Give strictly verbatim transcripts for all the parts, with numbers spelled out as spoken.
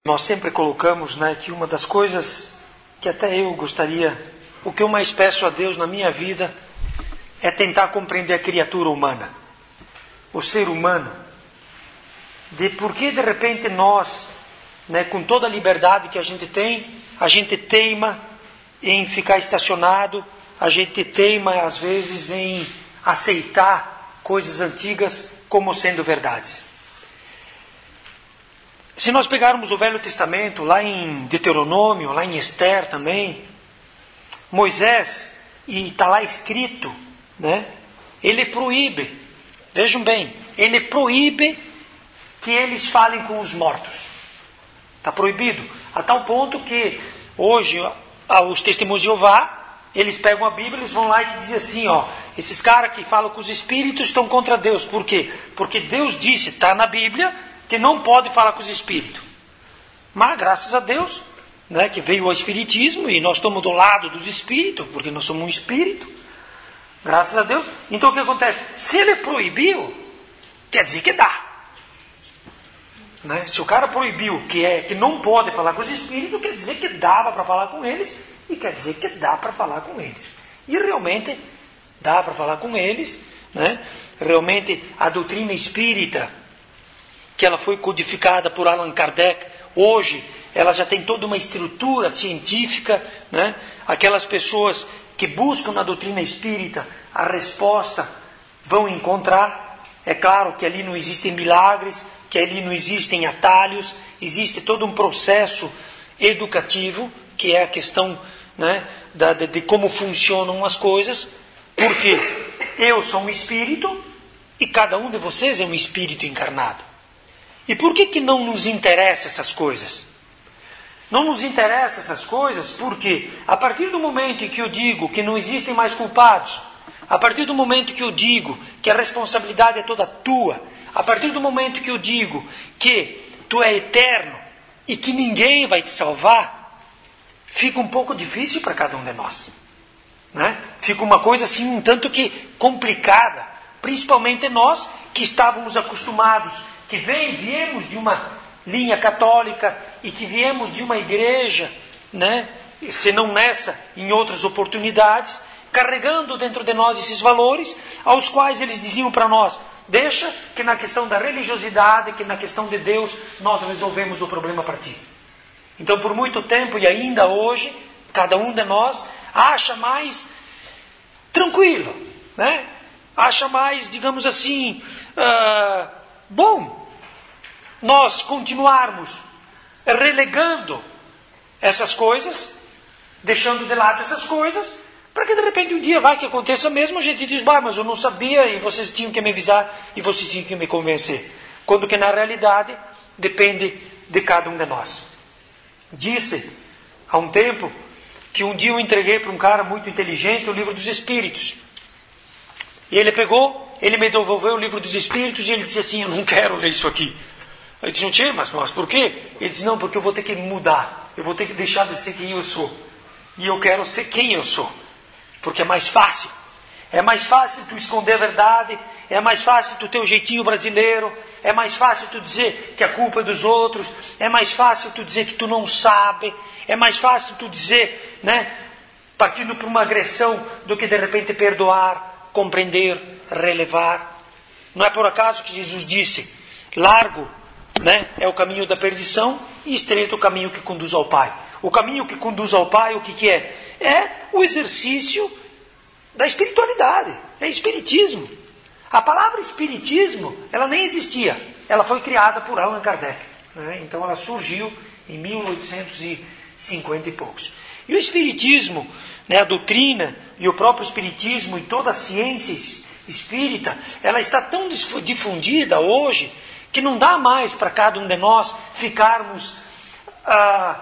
Nós sempre colocamos, né, que uma das coisas que até eu gostaria, o que eu mais peço a Deus na minha vida é tentar compreender a criatura humana, o ser humano, de por que de repente nós, né, com toda a liberdade que a gente tem, a gente teima em ficar estacionado, a gente teima às vezes em aceitar coisas antigas como sendo verdades. Se nós pegarmos o Velho Testamento, lá em Deuteronômio, lá em Esther também, Moisés, e está lá escrito, né, ele proíbe, vejam bem, ele proíbe que eles falem com os mortos. Está proibido, a tal ponto que hoje os testemunhos de Jeová, eles pegam a Bíblia, eles vão lá e dizem assim, ó, esses caras que falam com os espíritos estão contra Deus. Por quê? Porque Deus disse, está na Bíblia, que não pode falar com os espíritos. Mas graças a Deus, né, que veio o espiritismo e nós estamos do lado dos espíritos, porque nós somos um espírito. Graças a Deus. Então o que acontece? Se ele proibiu, quer dizer que dá. Né? Se o cara proibiu que, é, que não pode falar com os espíritos, quer dizer que dava para falar com eles, e quer dizer que dá para falar com eles. E realmente dá para falar com eles. Né? Realmente a doutrina espírita, que ela foi codificada por Allan Kardec, hoje ela já tem toda uma estrutura científica, né? Aquelas pessoas que buscam na doutrina espírita a resposta vão encontrar. É claro que ali não existem milagres, que ali não existem atalhos, existe todo um processo educativo, que é a questão, né, da, de, de como funcionam as coisas, porque eu sou um espírito e cada um de vocês é um espírito encarnado. E por que que não nos interessa essas coisas? Não nos interessa essas coisas porque a partir do momento em que eu digo que não existem mais culpados, a partir do momento que eu digo que a responsabilidade é toda tua, a partir do momento que eu digo que tu é eterno e que ninguém vai te salvar, fica um pouco difícil para cada um de nós. Né? Fica uma coisa assim um tanto que complicada, principalmente nós que estávamos acostumados, que vem, viemos de uma linha católica e que viemos de uma igreja, né, se não nessa, em outras oportunidades, carregando dentro de nós esses valores, aos quais eles diziam para nós, deixa que na questão da religiosidade, que na questão de Deus, nós resolvemos o problema para ti. Então, por muito tempo e ainda hoje, cada um de nós acha mais tranquilo, né? Acha mais, digamos assim, uh, bom, nós continuarmos relegando essas coisas, deixando de lado essas coisas, para que de repente um dia vai que aconteça mesmo, a gente diz, bah, mas eu não sabia e vocês tinham que me avisar e vocês tinham que me convencer. Quando que na realidade depende de cada um de nós. Disse há um tempo que um dia eu entreguei para um cara muito inteligente o livro dos Espíritos. E ele pegou, ele me devolveu o livro dos Espíritos e ele disse assim, eu não quero ler isso aqui. Eu disse, não tinha, mas, mas por quê? Ele disse, não, porque eu vou ter que mudar, eu vou ter que deixar de ser quem eu sou. E eu quero ser quem eu sou, porque é mais fácil. É mais fácil tu esconder a verdade, é mais fácil tu ter o jeitinho brasileiro, é mais fácil tu dizer que a culpa é dos outros, é mais fácil tu dizer que tu não sabe, é mais fácil tu dizer, né, partindo para uma agressão, do que de repente perdoar, compreender, relevar. Não é por acaso que Jesus disse, largo, né, é o caminho da perdição e estreito o caminho que conduz ao Pai. O caminho que conduz ao Pai, o que, que é? É o exercício da espiritualidade, é espiritismo. A palavra espiritismo, ela nem existia, ela foi criada por Allan Kardec, né? Então ela surgiu em mil oitocentos e cinquenta e poucos. E o espiritismo, né, a doutrina e o próprio espiritismo e toda a ciência espírita, ela está tão difundida hoje que não dá mais para cada um de nós ficarmos ah,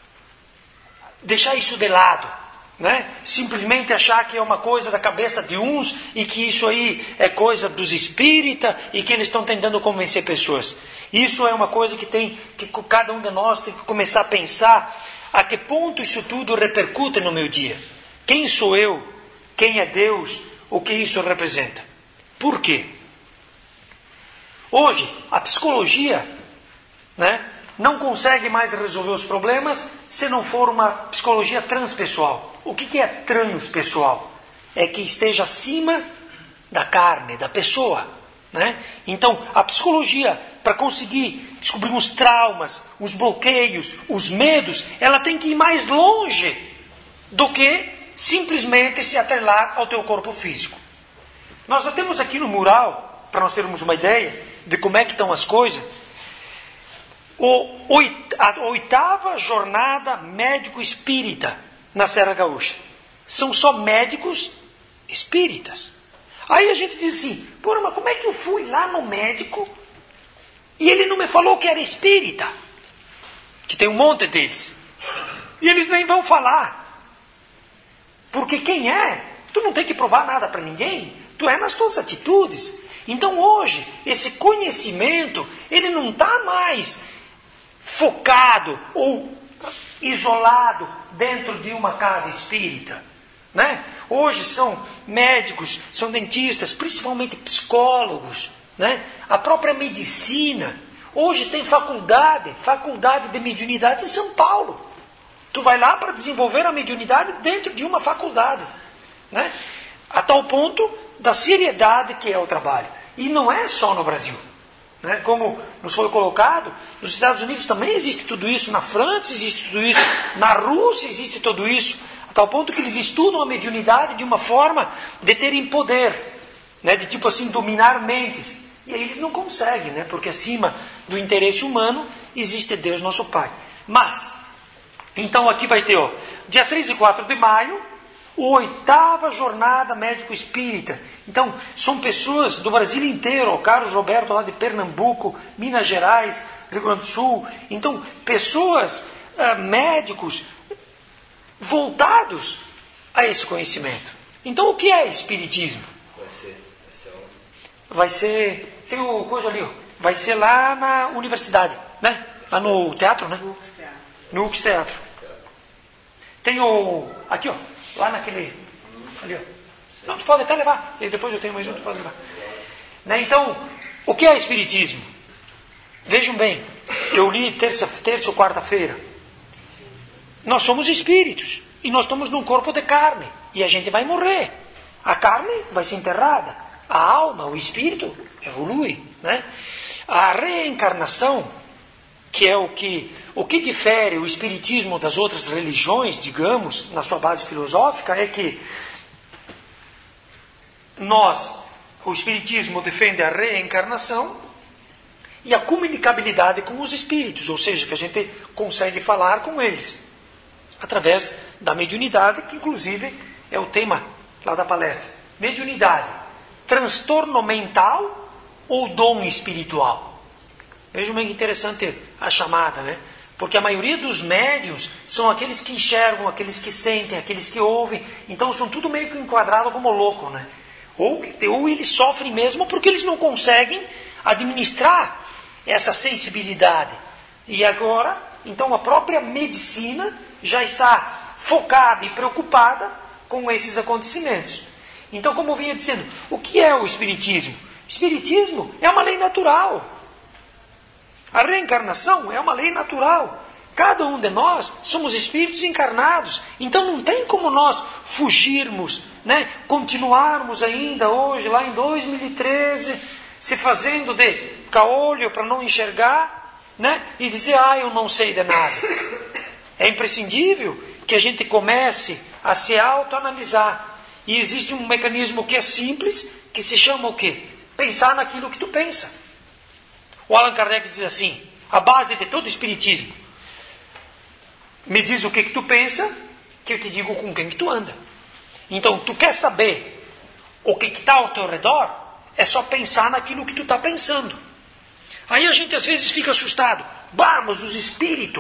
deixar isso de lado, né? Simplesmente achar que é uma coisa da cabeça de uns e que isso aí é coisa dos espíritas e que eles estão tentando convencer pessoas. Isso é uma coisa que tem que cada um de nós tem que começar a pensar a que ponto isso tudo repercute no meu dia. Quem sou eu? Quem é Deus? O que isso representa? Por quê? Hoje, a psicologia, né, não consegue mais resolver os problemas se não for uma psicologia transpessoal. O que, que é transpessoal? É que esteja acima da carne, da pessoa. Né? Então, a psicologia, para conseguir descobrir os traumas, os bloqueios, os medos, ela tem que ir mais longe do que simplesmente se atrelar ao teu corpo físico. Nós já temos aqui no mural, para nós termos uma ideia de como é que estão as coisas, o, a oitava jornada médico-espírita na Serra Gaúcha. São só médicos espíritas. Aí a gente diz assim, pô, mas como é que eu fui lá no médico e ele não me falou que era espírita? Que tem um monte deles. E eles nem vão falar. Porque quem é, tu não tem que provar nada para ninguém. Tu é nas tuas atitudes. Então hoje, esse conhecimento, ele não está mais focado ou isolado dentro de uma casa espírita. Né? Hoje são médicos, são dentistas, principalmente psicólogos. Né? A própria medicina. Hoje tem faculdade, faculdade de mediunidade em São Paulo. Tu vai lá para desenvolver a mediunidade dentro de uma faculdade. Né? A tal ponto da seriedade que é o trabalho. E não é só no Brasil. Né? Como nos foi colocado, nos Estados Unidos também existe tudo isso, na França existe tudo isso, na Rússia existe tudo isso, a tal ponto que eles estudam a mediunidade de uma forma de terem poder, né? De tipo assim, dominar mentes. E aí eles não conseguem, né? Porque acima do interesse humano existe Deus nosso Pai. Mas, então aqui vai ter, ó, dia três e quatro de maio, a oitava jornada médico-espírita. Então, são pessoas do Brasil inteiro, o Carlos Roberto lá de Pernambuco, Minas Gerais, Rio Grande do Sul. Então, pessoas, uh, médicos, voltados a esse conhecimento. Então, o que é espiritismo? Vai ser, vai ser, um... vai ser tem o coisa ali, ó, vai ser lá na universidade, né? Lá no teatro, né? No U X Teatro. Tem o, aqui ó, lá naquele, ali ó. Não, tu pode até levar, e depois eu tenho mais um, tu pode levar. Né? Então, o que é espiritismo? Vejam bem, eu li terça, terça ou quarta-feira. Nós somos espíritos, e nós estamos num corpo de carne, e a gente vai morrer. A carne vai ser enterrada, a alma, o espírito, evolui. Né? A reencarnação, que é o que, o que difere o espiritismo das outras religiões, digamos, na sua base filosófica, é que nós, o espiritismo defende a reencarnação e a comunicabilidade com os espíritos, ou seja, que a gente consegue falar com eles, através da mediunidade, que inclusive é o tema lá da palestra. Mediunidade, transtorno mental ou dom espiritual? Vejam bem que interessante a chamada, né? Porque a maioria dos médiuns são aqueles que enxergam, aqueles que sentem, aqueles que ouvem. Então são tudo meio que enquadrado como louco, né? Ou, ou eles sofrem mesmo porque eles não conseguem administrar essa sensibilidade. E agora, então a própria medicina já está focada e preocupada com esses acontecimentos. Então, como eu vinha dizendo, o que é o espiritismo? O espiritismo é uma lei natural. A reencarnação é uma lei natural. Cada um de nós somos espíritos encarnados. Então não tem como nós fugirmos, né? Continuarmos ainda hoje, lá em dois mil e treze, se fazendo de caolho para não enxergar, né? E dizer, ah, eu não sei de nada. É imprescindível que a gente comece a se autoanalisar. E existe um mecanismo que é simples, que se chama o quê? Pensar naquilo que tu pensa. O Allan Kardec diz assim, a base de todo espiritismo, me diz o que, que tu pensa, que eu te digo com quem que tu anda. Então, tu quer saber o que está ao teu redor, é só pensar naquilo que tu está pensando. Aí a gente às vezes fica assustado. Bah, mas os espíritos,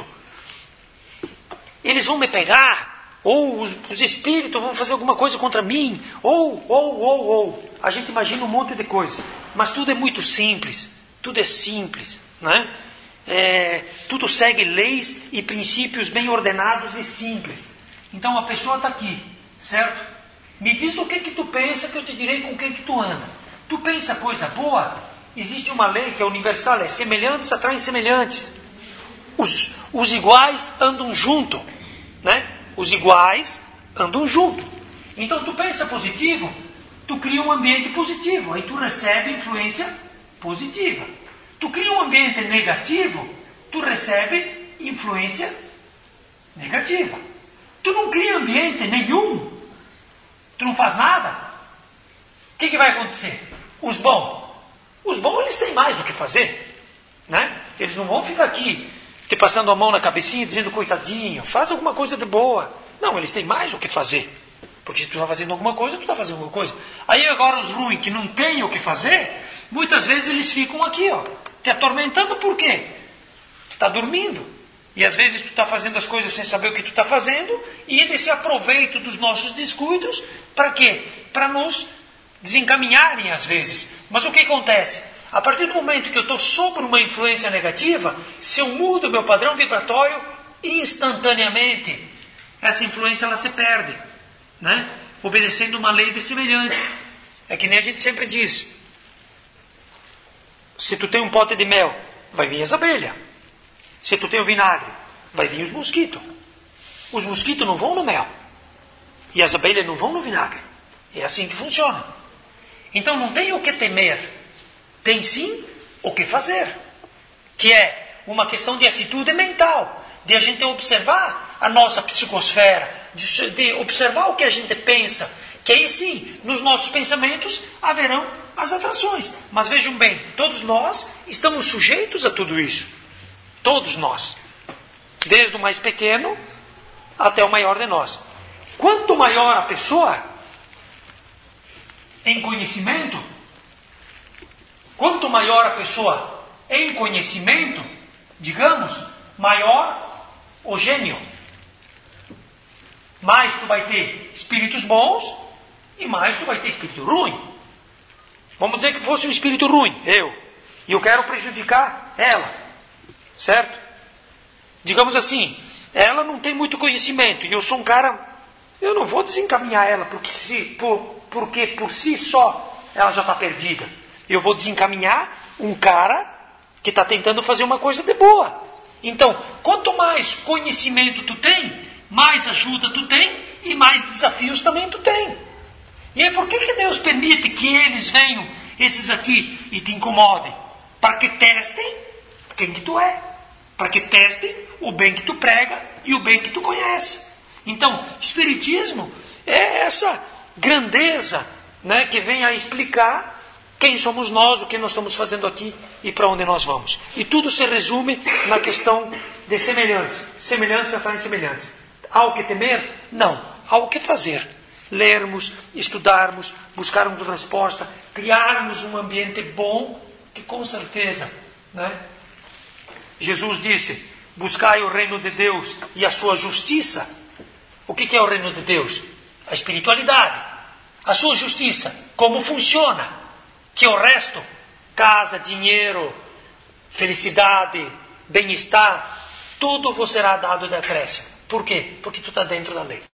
eles vão me pegar, ou os, os espíritos vão fazer alguma coisa contra mim, ou, ou, ou, ou. A gente imagina um monte de coisa, mas tudo é muito simples, tudo é simples, né? É, tudo segue leis e princípios bem ordenados e simples. Então a pessoa está aqui, certo? Me diz o que que tu pensa que eu te direi com quem que tu anda. Tu pensa coisa boa? Existe uma lei que é universal, é semelhantes atraem semelhantes. Os, os iguais andam junto, né? Os iguais andam junto. Então tu pensa positivo, tu cria um ambiente positivo, aí tu recebe influência positiva. Tu cria um ambiente negativo, tu recebe influência negativa. Tu não cria ambiente nenhum, tu não faz nada. O que, que vai acontecer? Os bons, os bons eles têm mais o que fazer, né? Eles não vão ficar aqui te passando a mão na cabecinha dizendo coitadinho, faz alguma coisa de boa. Não, eles têm mais o que fazer. Porque se tu está fazendo alguma coisa, tu está fazendo alguma coisa. Aí agora os ruins que não têm o que fazer, muitas vezes eles ficam aqui, ó, te atormentando. Por quê? Tu está dormindo. E às vezes tu está fazendo as coisas sem saber o que tu está fazendo, e eles se aproveitam dos nossos descuidos, para quê? Para nos desencaminharem às vezes. Mas o que acontece? A partir do momento que eu estou sob uma influência negativa, se eu mudo o meu padrão vibratório, instantaneamente, essa influência ela se perde, né? Obedecendo uma lei de semelhança. É que nem a gente sempre diz. Se tu tem um pote de mel, vai vir as abelhas. Se tu tem o vinagre, vai vir os mosquitos. Os mosquitos não vão no mel. E as abelhas não vão no vinagre. É assim que funciona. Então não tem o que temer. Tem sim o que fazer. Que é uma questão de atitude mental. De a gente observar a nossa psicosfera. De, de observar o que a gente pensa. Que aí sim, nos nossos pensamentos, haverão as atrações. Mas vejam bem, todos nós estamos sujeitos a tudo isso. Todos nós. Desde o mais pequeno até o maior de nós. Quanto maior a pessoa em conhecimento, quanto maior a pessoa em conhecimento, digamos, maior o gênio. Mais tu vai ter espíritos bons e mais tu vai ter espírito ruim. Vamos dizer que fosse um espírito ruim, eu, e eu quero prejudicar ela, certo? Digamos assim, ela não tem muito conhecimento e eu sou um cara, eu não vou desencaminhar ela porque, se, por, porque por si só ela já está perdida. Eu vou desencaminhar um cara que está tentando fazer uma coisa de boa. Então, quanto mais conhecimento tu tem, mais ajuda tu tem e mais desafios também tu tem. E aí por que, que Deus permite que eles venham, esses aqui, e te incomodem? Para que testem quem que tu é. Para que testem o bem que tu prega e o bem que tu conhece. Então, Espiritismo é essa grandeza, né, que vem a explicar quem somos nós, o que nós estamos fazendo aqui e para onde nós vamos. E tudo se resume na questão de semelhantes. Semelhantes atraem semelhantes. Há o que temer? Não. Há o que fazer. Lermos, estudarmos, buscarmos resposta, criarmos um ambiente bom, que com certeza, né? Jesus disse, buscai o reino de Deus e a sua justiça. O que é o reino de Deus? A espiritualidade. A sua justiça, como funciona? Que o resto, casa, dinheiro, felicidade, bem-estar, tudo vos será dado de acréscimo. Por quê? Porque tu está dentro da lei.